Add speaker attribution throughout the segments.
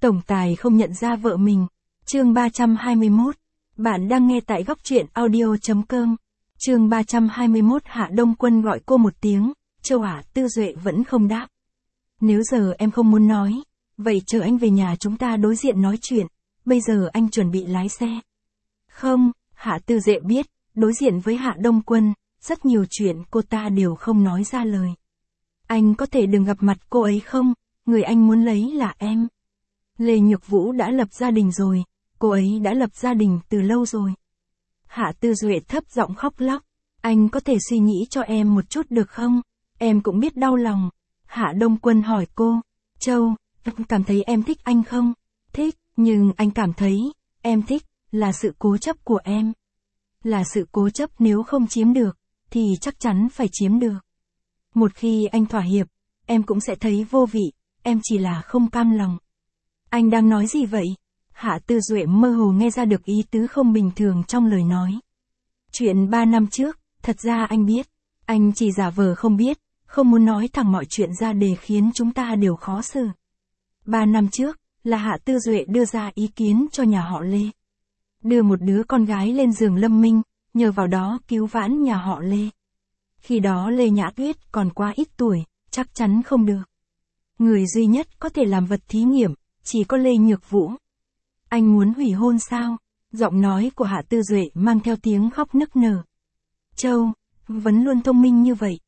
Speaker 1: Tổng tài không nhận ra vợ mình. Chương 321. Bạn đang nghe tại góc truyện audio.com. Chương 321. Hạ Đông Quân gọi cô một tiếng. Châu Hạ Tư Duệ vẫn không đáp. Nếu giờ em không muốn nói, vậy chờ anh về nhà chúng ta đối diện nói chuyện. Bây giờ anh chuẩn bị lái xe. Không, Hạ Tư Duệ biết, đối diện với Hạ Đông Quân, rất nhiều chuyện cô ta đều không nói ra lời. Anh có thể đừng gặp mặt cô ấy không? Người anh muốn lấy là em. Lê Nhược Vũ đã lập gia đình rồi, cô ấy đã lập gia đình từ lâu rồi. Hạ Tư Duệ thấp giọng khóc lóc. Anh có thể suy nghĩ cho em một chút được không? Em cũng biết đau lòng. Hạ Đông Quân hỏi cô. Châu, em cảm thấy em thích anh không? Thích, nhưng anh cảm thấy, em thích, là sự cố chấp của em. Là sự cố chấp nếu không chiếm được, thì chắc chắn phải chiếm được. Một khi anh thỏa hiệp, em cũng sẽ thấy vô vị, em chỉ là không cam lòng. Anh đang nói gì vậy? Hạ Tư Duệ mơ hồ nghe ra được ý tứ không bình thường trong lời nói. Chuyện 3 năm trước, thật ra anh biết. Anh chỉ giả vờ không biết, không muốn nói thẳng mọi chuyện ra để khiến chúng ta đều khó xử. 3 năm trước, là Hạ Tư Duệ đưa ra ý kiến cho nhà họ Lê. Đưa một đứa con gái lên giường Lâm Minh, nhờ vào đó cứu vãn nhà họ Lê. Khi đó Lê Nhã Tuyết còn quá ít tuổi, chắc chắn không được. Người duy nhất có thể làm vật thí nghiệm, chỉ có Lê Nhược Vũ. Anh muốn hủy hôn sao? Giọng nói của Hạ Tư Duệ mang theo tiếng khóc nức nở. Châu, vẫn luôn thông minh như vậy.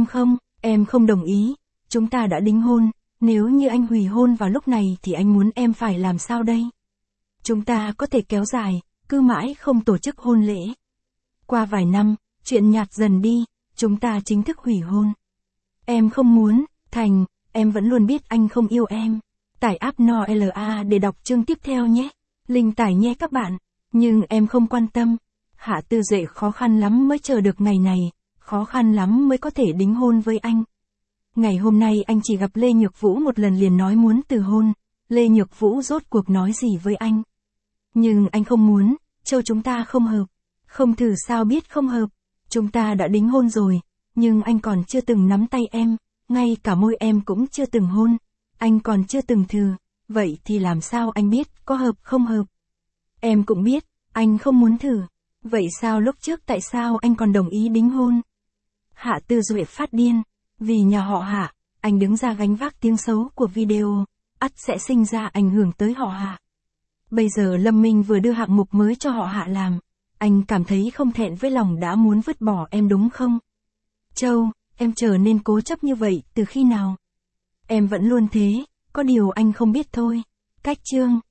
Speaker 1: Em không đồng ý. Chúng ta đã đính hôn, nếu như anh hủy hôn vào lúc này thì anh muốn em phải làm sao đây? Chúng ta có thể kéo dài, cứ mãi không tổ chức hôn lễ. Qua vài năm, chuyện nhạt dần đi, chúng ta chính thức hủy hôn. Em không muốn, Thành, em vẫn luôn biết anh không yêu em. Tải app NOLA để đọc chương tiếp theo nhé. Link tải nhé các bạn. Nhưng em không quan tâm. Hạ Tư Duệ khó khăn lắm mới chờ được ngày này, khó khăn lắm mới có thể đính hôn với anh. Ngày hôm nay anh chỉ gặp Lê Nhược Vũ một lần liền nói muốn từ hôn. Lê Nhược Vũ rốt cuộc nói gì với anh? Nhưng anh không muốn, Châu chúng ta không hợp. Không thử sao biết không hợp. Chúng ta đã đính hôn rồi, nhưng anh còn chưa từng nắm tay em, ngay cả môi em cũng chưa từng hôn. Anh còn chưa từng thử, vậy thì làm sao anh biết có hợp không hợp? Em cũng biết, anh không muốn thử. Vậy sao lúc trước tại sao anh còn đồng ý đính hôn? Hạ Tư Duệ phát điên. Vì nhà họ Hạ, anh đứng ra gánh vác tiếng xấu của video, ắt sẽ sinh ra ảnh hưởng tới họ Hạ. Bây giờ Lâm Minh vừa đưa hạng mục mới cho họ Hạ làm. Anh cảm thấy không thẹn với lòng đã muốn vứt bỏ em đúng không? Châu, em trở nên cố chấp như vậy từ khi nào? Em vẫn luôn thế, có điều anh không biết thôi. Cách chương